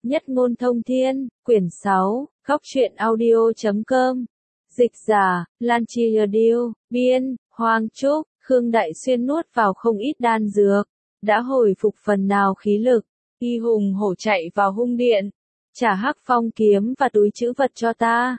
Nhất ngôn thông thiên, quyển 6, góc truyện audio.com. Dịch giả, Lan Chi Audio, biên, Hoàng Trúc, Khương Đại Xuyên nuốt vào không ít đan dược, đã hồi phục phần nào khí lực, y hùng hổ chạy vào hung điện, trả Hắc Phong kiếm và túi trữ vật cho ta.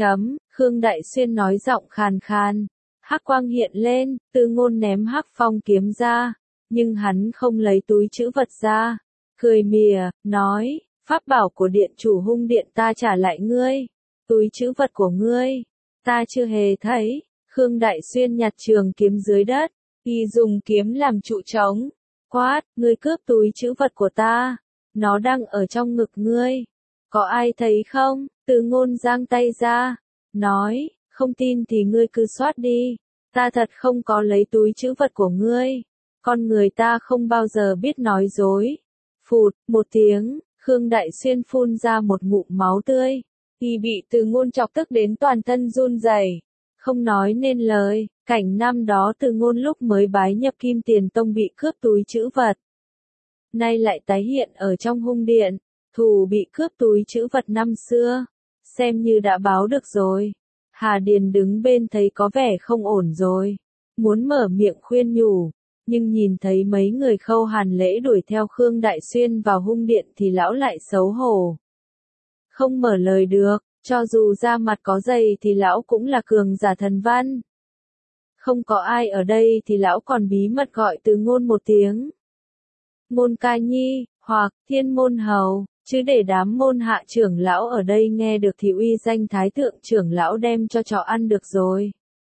Khương Đại Xuyên nói giọng khàn khàn, hắc quang hiện lên, Tư Ngôn ném Hắc Phong kiếm ra, nhưng hắn không lấy túi trữ vật ra, cười mỉa, nói, pháp bảo của điện chủ hung điện ta trả lại ngươi, túi trữ vật của ngươi, ta chưa hề thấy. Khương Đại Xuyên nhặt trường kiếm dưới đất, y dùng kiếm làm trụ trống, quát, ngươi cướp túi trữ vật của ta, nó đang ở trong ngực ngươi, có ai thấy không? Tư Ngôn giang tay ra, nói, không tin thì ngươi cứ soát đi, ta thật không có lấy túi trữ vật của ngươi, con người ta không bao giờ biết nói dối. Phụt, một tiếng, Khương Đại Xuyên phun ra một ngụm máu tươi, y bị Tư Ngôn chọc tức đến toàn thân run rẩy, không nói nên lời. Cảnh năm đó Tư Ngôn lúc mới bái nhập Kim Tiền Tông bị cướp túi trữ vật, nay lại tái hiện ở trong hung điện, thù bị cướp túi trữ vật năm xưa, xem như đã báo được rồi. Hà Điền đứng bên thấy có vẻ không ổn rồi, muốn mở miệng khuyên nhủ, nhưng nhìn thấy mấy người Khâu Hàn Lễ đuổi theo Khương Đại Xuyên vào hung điện thì lão lại xấu hổ, không mở lời được, cho dù da mặt có dày thì lão cũng là cường giả thần văn. Không có ai ở đây thì lão còn bí mật gọi Tư Ngôn một tiếng Ngôn ca nhi, hoặc Thiên Môn Hầu, chứ để đám môn hạ trưởng lão ở đây nghe được thì uy danh Thái thượng trưởng lão đem cho chó ăn được rồi.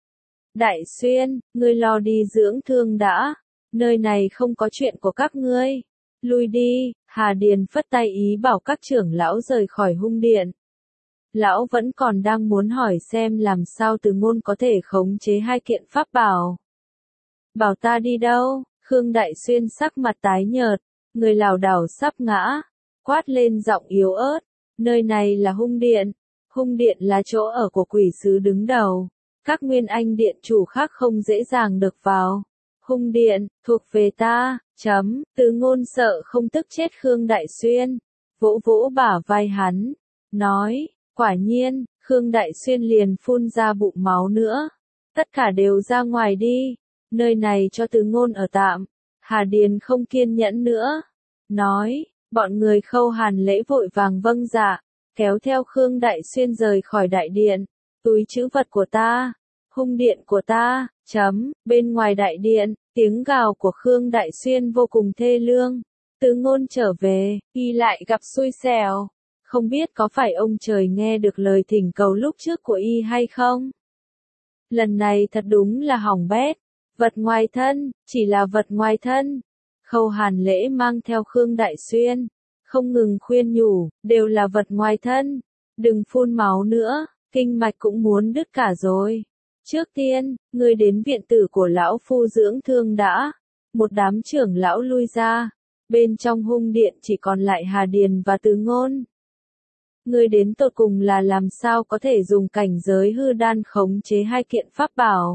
Đại Xuyên, ngươi lo đi dưỡng thương đã, nơi này không có chuyện của các ngươi, lui đi. Hà Điền phất tay ý bảo các trưởng lão rời khỏi hung điện. Lão vẫn còn đang muốn hỏi xem làm sao Tư Ngôn có thể khống chế hai kiện pháp bảo. Bảo ta đi đâu? Khương Đại Xuyên sắc mặt tái nhợt, người lảo đảo sắp ngã, quát lên giọng yếu ớt, nơi này là hung điện là chỗ ở của quỷ sứ đứng đầu, các nguyên anh điện chủ khác không dễ dàng được vào. Hung điện, thuộc về ta. Tư Ngôn sợ không tức chết Khương Đại Xuyên, vỗ vỗ bả vai hắn, nói, quả nhiên. Khương Đại Xuyên liền phun ra bụng máu nữa, tất cả đều ra ngoài đi, nơi này cho Tư Ngôn ở tạm. Hà Điền không kiên nhẫn nữa, nói, bọn người Khâu Hàn Lễ vội vàng vâng dạ, kéo theo Khương Đại Xuyên rời khỏi đại điện. Túi trữ vật của ta, hung điện của ta. Bên ngoài đại điện, tiếng gào của Khương Đại Xuyên vô cùng thê lương. Tư Ngôn trở về, y lại gặp xui xẻo, không biết có phải ông trời nghe được lời thỉnh cầu lúc trước của y hay không. Lần này thật đúng là hỏng bét, vật ngoài thân, chỉ là vật ngoài thân. Khâu Hàn Lễ mang theo Khương Đại Xuyên, không ngừng khuyên nhủ, đều là vật ngoài thân, đừng phun máu nữa, kinh mạch cũng muốn đứt cả rồi. Trước tiên, ngươi đến viện tử của lão phu dưỡng thương đã. Một đám trưởng lão lui ra, bên trong hung điện chỉ còn lại Hà Điền và Tư Ngôn. Ngươi đến tột cùng là làm sao có thể dùng cảnh giới hư đan khống chế hai kiện pháp bảo?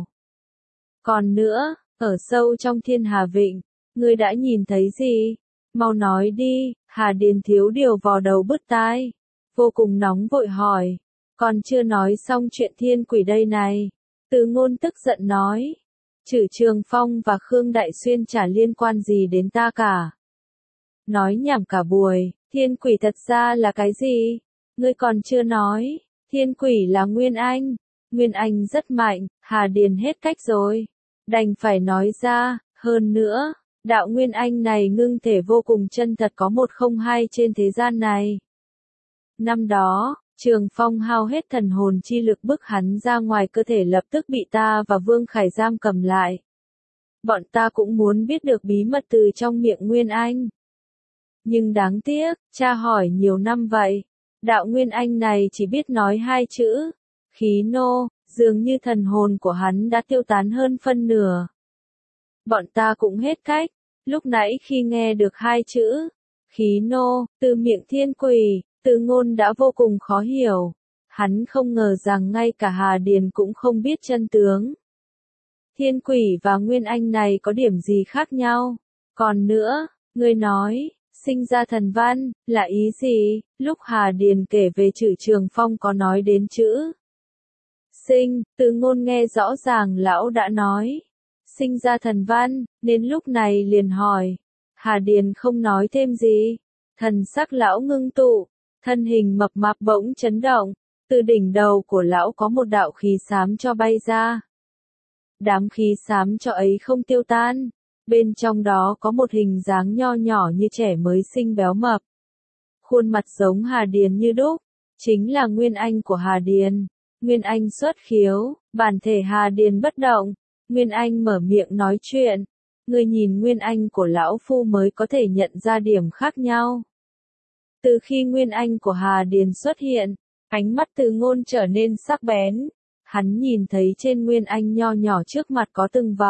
Còn nữa, ở sâu trong Thiên Hà Vịnh, ngươi đã nhìn thấy gì? Mau nói đi. Hà Điền thiếu điều vò đầu bứt tai, vô cùng nóng vội hỏi, còn chưa nói xong chuyện thiên quỷ đây này. Tư Ngôn tức giận nói, Trử Trường Phong và Khương Đại Xuyên chả liên quan gì đến ta cả. Nói nhảm cả buổi, thiên quỷ thật ra là cái gì? Ngươi còn chưa nói, thiên quỷ là Nguyên Anh. Nguyên Anh rất mạnh. Hà Điền hết cách rồi, đành phải nói ra, hơn nữa, đạo Nguyên Anh này ngưng thể vô cùng chân thật, có một không hai trên thế gian này. Năm đó, Trường Phong hao hết thần hồn chi lực bức hắn ra ngoài cơ thể, lập tức bị ta và Vương Khải giam cầm lại. Bọn ta cũng muốn biết được bí mật từ trong miệng Nguyên Anh. Nhưng đáng tiếc, tra hỏi nhiều năm vậy, đạo Nguyên Anh này chỉ biết nói hai chữ, khí nô, dường như thần hồn của hắn đã tiêu tán hơn phân nửa. Bọn ta cũng hết cách, lúc nãy khi nghe được hai chữ, khí nô, từ miệng thiên quỷ, Tư Ngôn đã vô cùng khó hiểu. Hắn không ngờ rằng ngay cả Hà Điền cũng không biết chân tướng. Thiên quỷ và Nguyên Anh này có điểm gì khác nhau? Còn nữa, ngươi nói, Sinh ra thần văn, là ý gì? Lúc Hà Điền kể về chữ Trường Phong có nói đến chữ sinh, Từ Ngôn nghe rõ ràng lão đã nói sinh ra thần văn, nên lúc này liền hỏi. Hà Điền không nói thêm gì, thần sắc lão ngưng tụ, thân hình mập mạp bỗng chấn động, từ đỉnh đầu của lão có một đạo khí xám cho bay ra. Đám khí xám cho ấy không tiêu tan, bên trong đó có một hình dáng nho nhỏ như trẻ mới sinh béo mập. Khuôn mặt giống Hà Điền như đúc, chính là Nguyên Anh của Hà Điền. Nguyên Anh xuất khiếu, bản thể Hà Điền bất động, Nguyên Anh mở miệng nói chuyện. Người nhìn Nguyên Anh của lão phu mới có thể nhận ra điểm khác nhau. Từ khi Nguyên Anh của Hà Điền xuất hiện, ánh mắt Từ Ngôn trở nên sắc bén. Hắn nhìn thấy trên Nguyên Anh nho nhỏ trước mặt có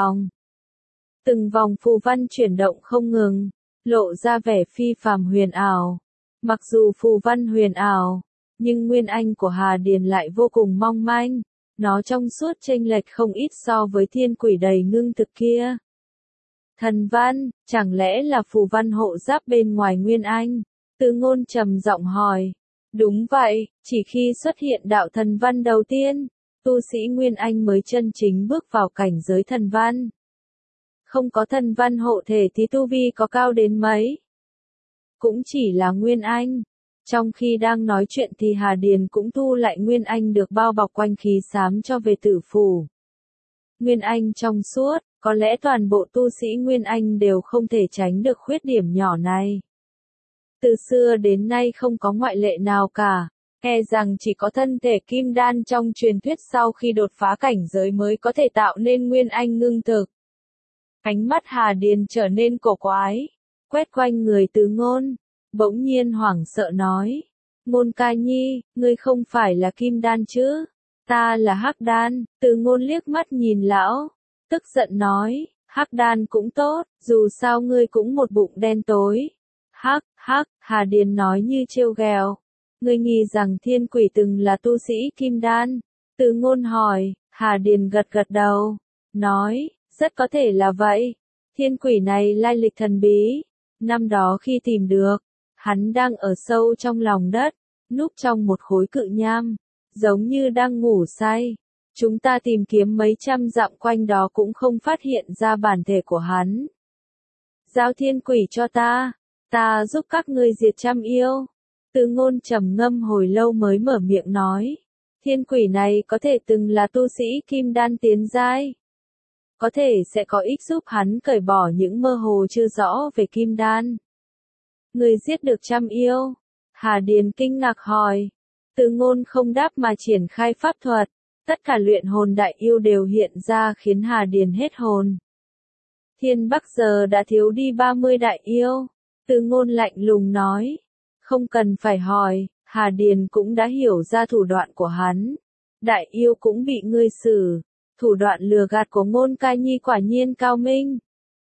từng vòng phù văn chuyển động không ngừng, lộ ra vẻ phi phàm huyền ảo. Mặc dù phù văn huyền ảo, nhưng Nguyên Anh của Hà Điền lại vô cùng mong manh, nó trong suốt chênh lệch không ít so với thiên quỷ đầy ngưng thực kia. Thần văn, chẳng lẽ là phù văn hộ giáp bên ngoài Nguyên Anh? Từ Ngôn trầm giọng hỏi. Đúng vậy, chỉ khi xuất hiện đạo thần văn đầu tiên, tu sĩ Nguyên Anh mới chân chính bước vào cảnh giới thần văn. Không có thần văn hộ thể thì tu vi có cao đến mấy? Cũng chỉ là Nguyên Anh. Trong khi đang nói chuyện thì Hà Điền cũng thu lại Nguyên Anh được bao bọc quanh khí xám cho về tử phủ. Nguyên Anh trong suốt, có lẽ toàn bộ tu sĩ Nguyên Anh đều không thể tránh được khuyết điểm nhỏ này. Từ xưa đến nay không có ngoại lệ nào cả, e rằng chỉ có thân thể kim đan trong truyền thuyết sau khi đột phá cảnh giới mới có thể tạo nên Nguyên Anh ngưng thực. Ánh mắt Hà Điền trở nên cổ quái, quét quanh người Từ Ngôn, bỗng nhiên hoảng sợ nói. Ngôn ca nhi, ngươi không phải là kim đan chứ? Ta là hắc đan. Từ Ngôn liếc mắt nhìn lão, tức giận nói, hắc đan cũng tốt, dù sao ngươi cũng một bụng đen tối. Hắc, Hà Điền nói như trêu ghẹo. Ngươi nghi rằng thiên quỷ từng là tu sĩ kim đan? Từ Ngôn hỏi. Hà Điền gật gật đầu, nói, rất có thể là vậy. Thiên quỷ này lai lịch thần bí. Năm đó khi tìm được, hắn đang ở sâu trong lòng đất, núp trong một khối cự nham, giống như đang ngủ say. Chúng ta tìm kiếm mấy trăm dặm quanh đó cũng không phát hiện ra bản thể của hắn. Giao thiên quỷ cho ta giúp các ngươi diệt trăm yêu. Từ Ngôn trầm ngâm hồi lâu mới mở miệng nói. Thiên quỷ này có thể từng là tu sĩ kim đan tiến giai. Có thể sẽ có ích giúp hắn cởi bỏ những mơ hồ chưa rõ về kim đan. Người giết được trăm yêu? Hà Điền kinh ngạc hỏi. Từ Ngôn không đáp mà triển khai pháp thuật. Tất cả luyện hồn đại yêu đều hiện ra khiến Hà Điền hết hồn. Thiên Bắc giờ đã thiếu đi 30 đại yêu. Từ Ngôn lạnh lùng nói. Không cần phải hỏi, Hà Điền cũng đã hiểu ra thủ đoạn của hắn. Đại yêu cũng bị ngươi xử. Thủ đoạn lừa gạt của Ngôn ca nhi quả nhiên cao minh.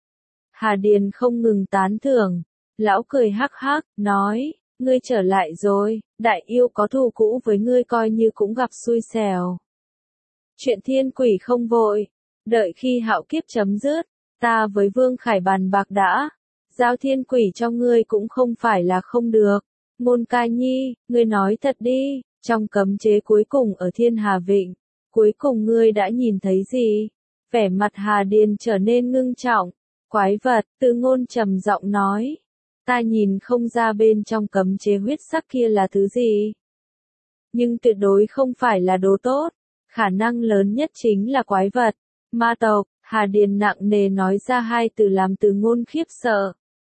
Hà Điền không ngừng tán thưởng. Lão cười hắc hắc, nói, ngươi trở lại rồi, đại yêu có thù cũ với ngươi coi như cũng gặp xui xẻo. Chuyện thiên quỷ không vội, đợi khi hạo kiếp chấm dứt, ta với Vương Khải bàn bạc đã, giao thiên quỷ cho ngươi cũng không phải là không được. Ngôn ca nhi, ngươi nói thật đi, trong cấm chế cuối cùng ở Thiên Hà Vịnh, cuối cùng ngươi đã nhìn thấy gì? Vẻ mặt Hà Điền trở nên ngưng trọng. Quái vật, Từ Ngôn trầm giọng nói. Ta nhìn không ra bên trong cấm chế huyết sắc kia là thứ gì. Nhưng tuyệt đối không phải là đồ tốt. Khả năng lớn nhất chính là quái vật. Ma tộc, Hà Điền nặng nề nói ra hai từ làm Từ Ngôn khiếp sợ.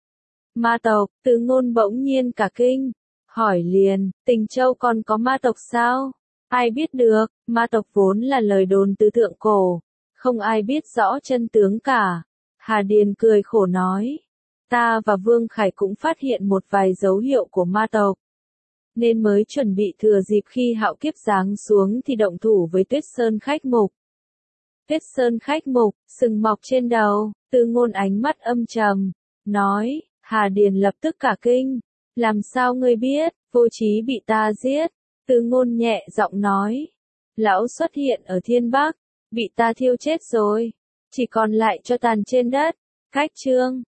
Ma tộc, Từ Ngôn bỗng nhiên cả kinh. Hỏi liền, Tình Châu còn có ma tộc sao? Ai biết được, ma tộc vốn là lời đồn từ thượng cổ. Không ai biết rõ chân tướng cả. Hà Điền cười khổ nói. Ta và Vương Khải cũng phát hiện một vài dấu hiệu của ma tộc. Nên mới chuẩn bị thừa dịp khi hạo kiếp giáng xuống thì động thủ với Tuyết Sơn khách mục. Tuyết Sơn khách mục, sừng mọc trên đầu, Từ Ngôn ánh mắt âm trầm, nói, Hà Điền lập tức cả kinh. Làm sao ngươi biết, Vô Trí bị ta giết? Từ Ngôn nhẹ giọng nói. Lão xuất hiện ở Thiên Bắc, bị ta thiêu chết rồi. Chỉ còn lại cho tàn trên đất. Cách chương